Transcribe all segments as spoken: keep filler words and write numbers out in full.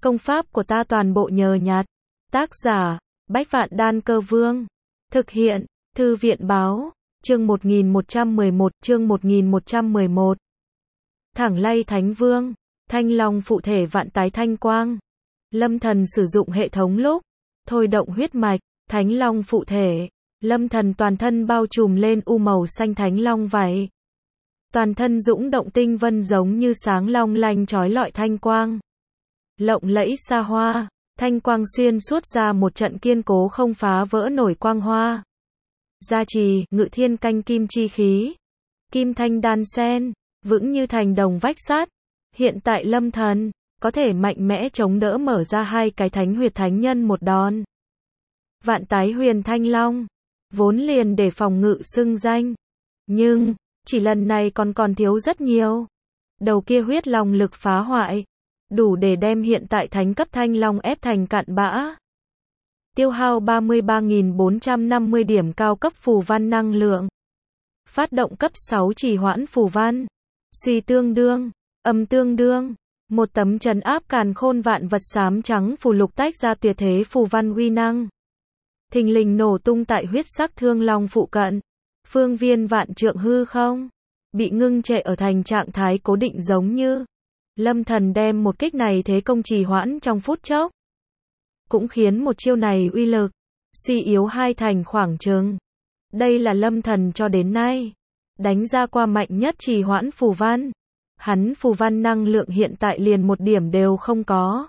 Công pháp của ta toàn bộ nhờ nhặt. Tác giả, Bách Vạn Đan Cơ Vương. Thực hiện, Thư viện Báo. Chương một nghìn một trăm mười một, chương một nghìn một trăm mười một. Thẳng lay Thánh Vương, Thanh Long phụ thể vạn tái thanh quang. Lâm Thần sử dụng hệ thống lúc thôi động huyết mạch, Thánh Long phụ thể. Lâm Thần toàn thân bao trùm lên u màu xanh Thánh Long vảy. Toàn thân dũng động tinh vân giống như sáng long lanh chói lọi thanh quang. Lộng lẫy xa hoa, thanh quang xuyên suốt ra một trận kiên cố không phá vỡ nổi quang hoa. Gia trì, ngự thiên canh kim chi khí. Kim thanh đan sen, vững như thành đồng vách sắt. Hiện tại Lâm Thần có thể mạnh mẽ chống đỡ mở ra hai cái thánh huyệt thánh nhân một đòn. Vạn tái huyền thanh long, vốn liền để phòng ngự xưng danh. Nhưng, chỉ lần này còn còn thiếu rất nhiều. Đầu kia huyết long lực phá hoại, đủ để đem hiện tại thánh cấp thanh long ép thành cặn bã. Tiêu hao ba mươi ba nghìn bốn trăm năm mươi điểm cao cấp phù văn năng lượng. Phát động cấp sáu trì hoãn phù văn. Suy tương đương, âm tương đương. Một tấm trấn áp càn khôn vạn vật xám trắng phù lục tách ra tuyệt thế phù văn uy năng. Thình lình nổ tung tại huyết sắc thương long phụ cận. Phương viên vạn trượng hư không bị ngưng trệ ở thành trạng thái cố định giống như. Lâm Thần đem một kích này thế công trì hoãn trong phút chốc. Cũng khiến một chiêu này uy lực suy yếu hai thành khoảng chừng. Đây là Lâm Thần cho đến nay đánh ra qua mạnh nhất trì hoãn phù văn. Hắn phù văn năng lượng hiện tại liền một điểm đều không có.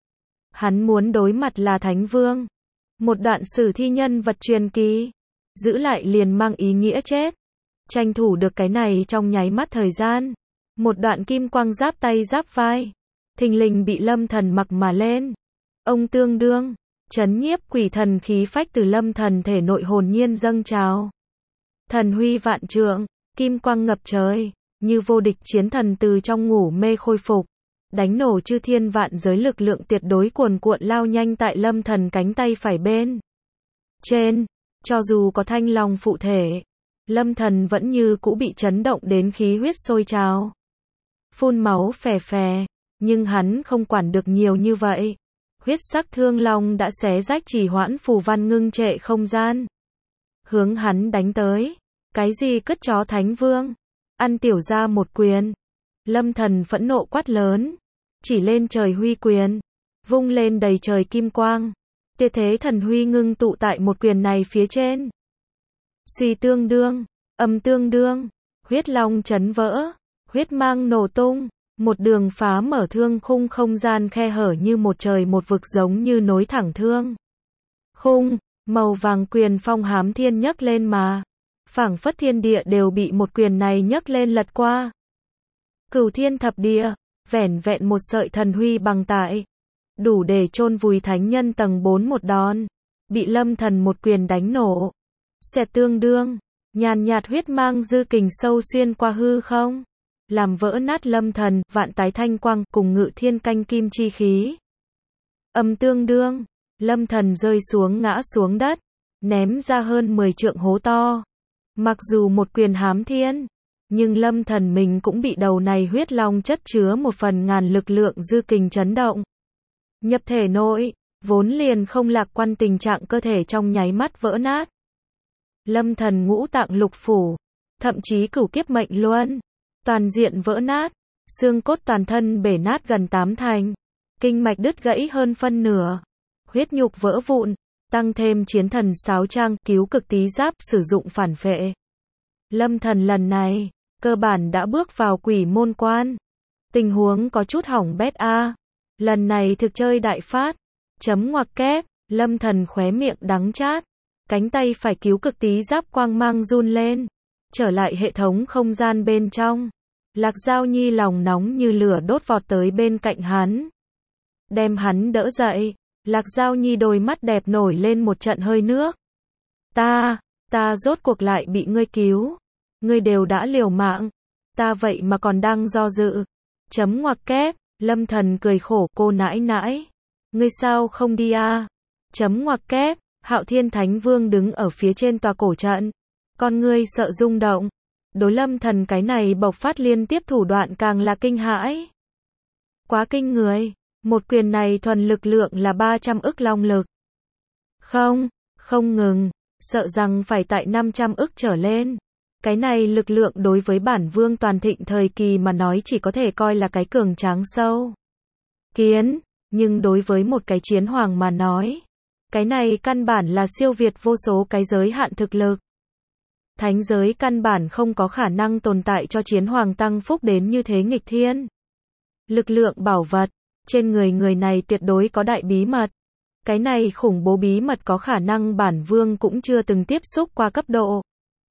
Hắn muốn đối mặt là Thánh Vương, một đoạn sử thi nhân vật truyền kỳ, giữ lại liền mang ý nghĩa chết. Tranh thủ được cái này trong nháy mắt thời gian, một đoạn kim quang giáp tay giáp vai, thình lình bị Lâm Thần mặc mà lên. Ông tương đương, chấn nhiếp quỷ thần khí phách từ Lâm Thần thể nội hồn nhiên dâng trào. Thần huy vạn trượng, kim quang ngập trời, như vô địch chiến thần từ trong ngủ mê khôi phục, đánh nổ chư thiên vạn giới lực lượng tuyệt đối cuồn cuộn lao nhanh tại Lâm Thần cánh tay phải bên trên. Cho dù có thanh long phụ thể, Lâm Thần vẫn như cũ bị chấn động đến khí huyết sôi trào, phun máu phè phè, nhưng hắn không quản được nhiều như vậy. Huyết sắc thương long đã xé rách trì hoãn phù văn ngưng trệ không gian, hướng hắn đánh tới. Cái gì cất chó Thánh Vương, ăn tiểu ra một quyền. Lâm Thần phẫn nộ quát lớn, chỉ lên trời huy quyền, vung lên đầy trời kim quang. Tuyệt thế thần huy ngưng tụ tại một quyền này phía trên. Suy tương đương, âm tương đương, huyết long chấn vỡ, huyết mang nổ tung, một đường phá mở thương khung không gian khe hở như một trời một vực giống như nối thẳng thương khung. Màu vàng quyền phong hám thiên nhấc lên mà, phảng phất thiên địa đều bị một quyền này nhấc lên lật qua. Cửu thiên thập địa, vẻn vẹn một sợi thần huy bằng tại, đủ để chôn vùi thánh nhân tầng bốn một đòn, bị Lâm Thần một quyền đánh nổ. Xẹt tương đương, nhàn nhạt huyết mang dư kình sâu xuyên qua hư không, làm vỡ nát Lâm Thần vạn tái thanh quang cùng ngự thiên canh kim chi khí. Âm tương đương, Lâm Thần rơi xuống ngã xuống đất, ném ra hơn mười trượng hố to. Mặc dù một quyền hám thiên, nhưng Lâm Thần mình cũng bị đầu này huyết long chất chứa một phần ngàn lực lượng dư kình chấn động. Nhập thể nội, vốn liền không lạc quan tình trạng cơ thể trong nháy mắt vỡ nát. Lâm Thần ngũ tạng lục phủ, thậm chí cửu kiếp mệnh luân, toàn diện vỡ nát, xương cốt toàn thân bể nát gần tám thành, kinh mạch đứt gãy hơn phân nửa, huyết nhục vỡ vụn, tăng thêm chiến thần sáo trang cứu cực tí giáp sử dụng phản phệ. Lâm Thần lần này, cơ bản đã bước vào quỷ môn quan. Tình huống có chút hỏng bét a. Lần này thực chơi đại phát. Chấm ngoặc kép, Lâm Thần khóe miệng đắng chát. Cánh tay phải cứu cực tí giáp quang mang run lên. Trở lại hệ thống không gian bên trong. Lạc Giao Nhi lòng nóng như lửa đốt vọt tới bên cạnh hắn, đem hắn đỡ dậy. Lạc Giao Nhi đôi mắt đẹp nổi lên một trận hơi nước. Ta, ta rốt cuộc lại bị ngươi cứu. Ngươi đều đã liều mạng, ta vậy mà còn đang do dự. Chấm ngoặc kép, Lâm Thần cười khổ, cô nãi nãi, ngươi sao không đi a? Chấm ngoặc kép, Hạo Thiên Thánh Vương đứng ở phía trên tòa cổ trận, con ngươi sợ rung động. Đối Lâm Thần cái này bộc phát liên tiếp thủ đoạn càng là kinh hãi. Quá kinh người, Một quyền này thuần lực lượng là ba trăm ức long lực. Không, không ngừng, sợ rằng phải tại năm trăm ức trở lên. Cái này lực lượng đối với bản vương toàn thịnh thời kỳ mà nói chỉ có thể coi là cái cường tráng sâu kiến, nhưng đối với một cái chiến hoàng mà nói, cái này căn bản là siêu việt vô số cái giới hạn thực lực. Thánh giới căn bản không có khả năng tồn tại cho chiến hoàng tăng phúc đến như thế nghịch thiên. Lực lượng bảo vật, trên người người này tuyệt đối có đại bí mật. Cái này khủng bố bí mật có khả năng bản vương cũng chưa từng tiếp xúc qua cấp độ.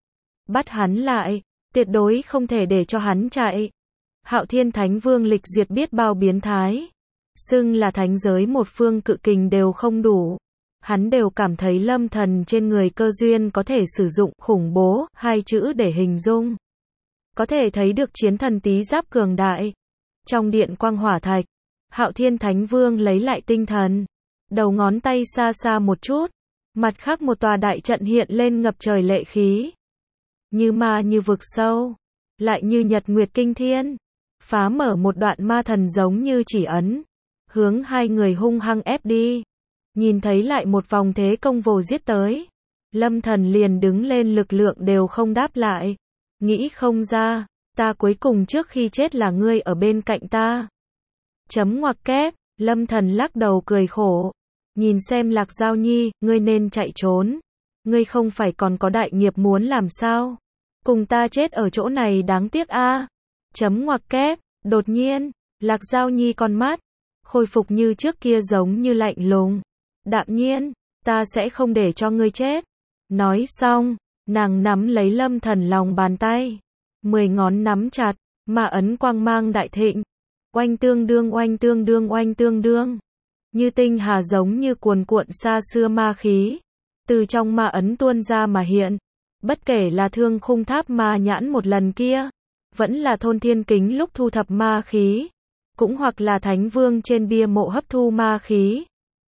Bắt hắn lại, tuyệt đối không thể để cho hắn chạy. Hạo Thiên Thánh Vương lịch duyệt biết bao biến thái. Xưng là thánh giới một phương cự kình đều không đủ. Hắn đều cảm thấy Lâm Thần trên người cơ duyên có thể sử dụng khủng bố hai chữ để hình dung. Có thể thấy được chiến thần tí giáp cường đại. Trong điện quang hỏa thạch, Hạo Thiên Thánh Vương lấy lại tinh thần. Đầu ngón tay xa xa một chút. Mặt khác một tòa đại trận hiện lên ngập trời lệ khí. Như ma như vực sâu. Lại như nhật nguyệt kinh thiên. Phá mở một đoạn ma thần giống như chỉ ấn. Hướng hai người hung hăng ép đi. Nhìn thấy lại một vòng thế công vồ giết tới. Lâm Thần liền đứng lên lực lượng đều không đáp lại. Nghĩ không ra, ta cuối cùng trước khi chết là ngươi ở bên cạnh ta. Chấm ngoặc kép, Lâm Thần lắc đầu cười khổ. Nhìn xem Lạc Giao Nhi, ngươi nên chạy trốn. Ngươi không phải còn có đại nghiệp muốn làm sao? Cùng ta chết ở chỗ này đáng tiếc a. À. Chấm ngoặc kép, đột nhiên, Lạc Giao Nhi con mắt khôi phục như trước kia giống như lạnh lùng. Đạm nhiên, ta sẽ không để cho ngươi chết. Nói xong, nàng nắm lấy Lâm Thần lòng bàn tay. Mười ngón nắm chặt, mà ấn quang mang đại thịnh. Oanh tương đương oanh tương đương oanh tương đương. Như tinh hà giống như cuồn cuộn xa xưa ma khí. Từ trong ma ấn tuôn ra mà hiện. Bất kể là thương khung tháp ma nhãn một lần kia. Vẫn là thôn thiên kính lúc thu thập ma khí. Cũng hoặc là thánh vương trên bia mộ hấp thu ma khí.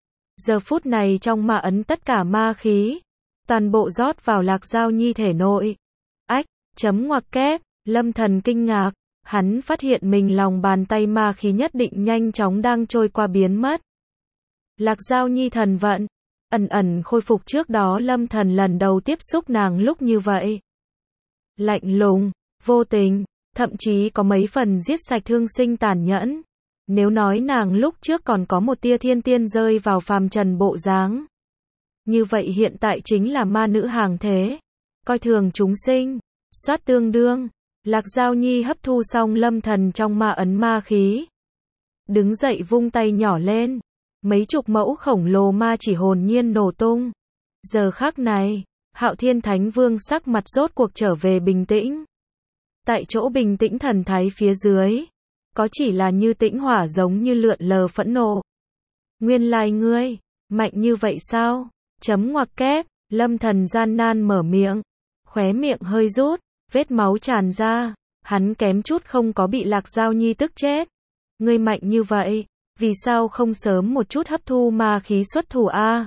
Giờ phút này trong ma ấn tất cả ma khí. Toàn bộ rót vào Lạc Giao Nhi thể nội. Ách, chấm ngoặc kép, Lâm Thần kinh ngạc. Hắn phát hiện mình lòng bàn tay ma khí nhất định nhanh chóng đang trôi qua biến mất. Lạc Giao Nhi thần vận, ẩn ẩn khôi phục trước đó Lâm Thần lần đầu tiếp xúc nàng lúc như vậy. Lạnh lùng, vô tình, thậm chí có mấy phần giết sạch thương sinh tàn nhẫn. Nếu nói nàng lúc trước còn có một tia thiên tiên rơi vào phàm trần bộ dáng. Như vậy hiện tại chính là ma nữ hàng thế. Coi thường chúng sinh, soát tương đương. Lạc Giao Nhi hấp thu xong Lâm Thần trong ma ấn ma khí. Đứng dậy vung tay nhỏ lên. Mấy chục mẫu khổng lồ ma chỉ hồn nhiên nổ tung. Giờ khắc này, Hạo Thiên Thánh Vương sắc mặt rốt cuộc trở về bình tĩnh. Tại chỗ bình tĩnh thần thái phía dưới. Có chỉ là như tĩnh hỏa giống như lượn lờ phẫn nộ. Nguyên lai ngươi, mạnh như vậy sao? Chấm ngoặc kép, Lâm Thần gian nan mở miệng. Khóe miệng hơi rút, vết máu tràn ra. Hắn kém chút không có bị Lạc Giao Nhi tức chết. Ngươi mạnh như vậy, vì sao không sớm một chút hấp thu ma khí xuất thủ a?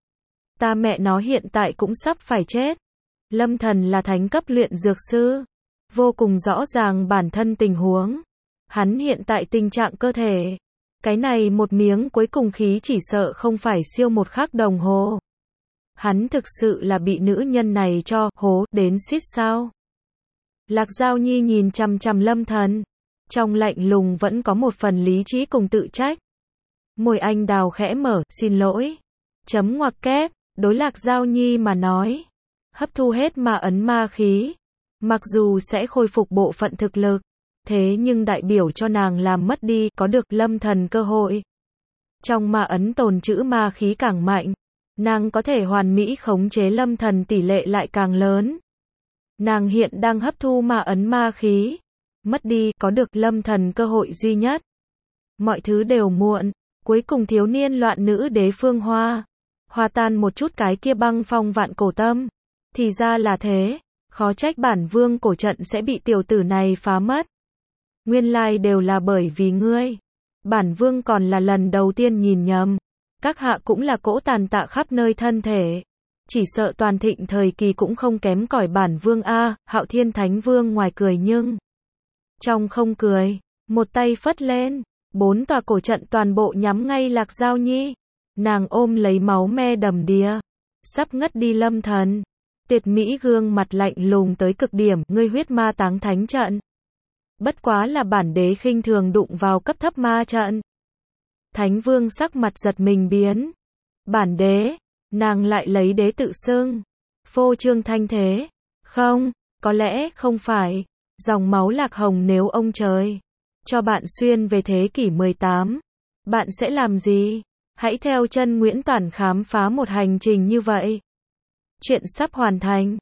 Ta mẹ nó hiện tại cũng sắp phải chết. Lâm Thần là thánh cấp luyện dược sư. Vô cùng rõ ràng bản thân tình huống. Hắn hiện tại tình trạng cơ thể. Cái này một miếng cuối cùng khí chỉ sợ không phải siêu một khắc đồng hồ. Hắn thực sự là bị nữ nhân này cho hố đến xít sao. Lạc Giao Nhi nhìn chằm chằm Lâm Thần. Trong lạnh lùng vẫn có một phần lý trí cùng tự trách. Môi anh đào khẽ mở, xin lỗi. Chấm ngoặc kép, đối Lạc Giao Nhi mà nói. Hấp thu hết ma ấn ma khí. Mặc dù sẽ khôi phục bộ phận thực lực. Thế nhưng đại biểu cho nàng làm mất đi có được Lâm Thần cơ hội. Trong ma ấn tồn trữ ma khí càng mạnh. Nàng có thể hoàn mỹ khống chế Lâm Thần tỷ lệ lại càng lớn. Nàng hiện đang hấp thu ma ấn ma khí. Mất đi có được Lâm Thần cơ hội duy nhất. Mọi thứ đều muộn. Cuối cùng thiếu niên loạn nữ đế phương hoa. Hòa tan một chút cái kia băng phong vạn cổ tâm. Thì ra là thế. Khó trách bản vương cổ trận sẽ bị tiểu tử này phá mất. Nguyên lai đều là bởi vì ngươi. Bản vương còn là lần đầu tiên nhìn nhầm. Các hạ cũng là cỗ tàn tạ khắp nơi thân thể. Chỉ sợ toàn thịnh thời kỳ cũng không kém cỏi bản vương a. Hạo Thiên Thánh Vương ngoài cười nhưng trong không cười. Một tay phất lên. Bốn tòa cổ trận toàn bộ nhắm ngay Lạc Giao Nhi. Nàng ôm lấy máu me đầm đìa, sắp ngất đi lâm thần. Tiệt Mỹ gương mặt lạnh lùng tới cực điểm, ngươi huyết ma táng thánh trận. Bất quá là bản đế khinh thường đụng vào cấp thấp ma trận. Thánh Vương sắc mặt giật mình biến. Bản đế, nàng lại lấy đế tự xưng. Phô trương thanh thế. Không, có lẽ không phải. Dòng máu Lạc Hồng nếu ông trời cho bạn xuyên về thế kỷ mười tám, bạn sẽ làm gì? Hãy theo chân Nguyễn Toản khám phá một hành trình như vậy. Chuyện sắp hoàn thành.